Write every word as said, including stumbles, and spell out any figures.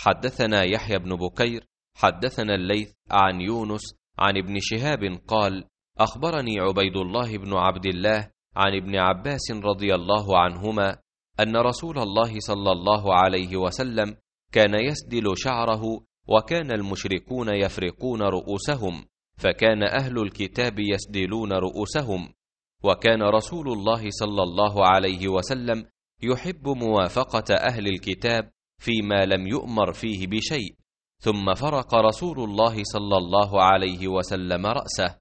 حدثنا يحيى بن بكير حدثنا الليث عن يونس عن ابن شهاب قال أخبرني عبيد الله بن عبد الله عن ابن عباس رضي الله عنهما أن رسول الله صلى الله عليه وسلم كان يسدل شعره، وكان المشركون يفرقون رؤوسهم، فكان أهل الكتاب يسدلون رؤوسهم، وكان رسول الله صلى الله عليه وسلم يحب موافقة أهل الكتاب فيما لم يؤمر فيه بشيء. ثم فرق رسول الله صلى الله عليه وسلم رأسه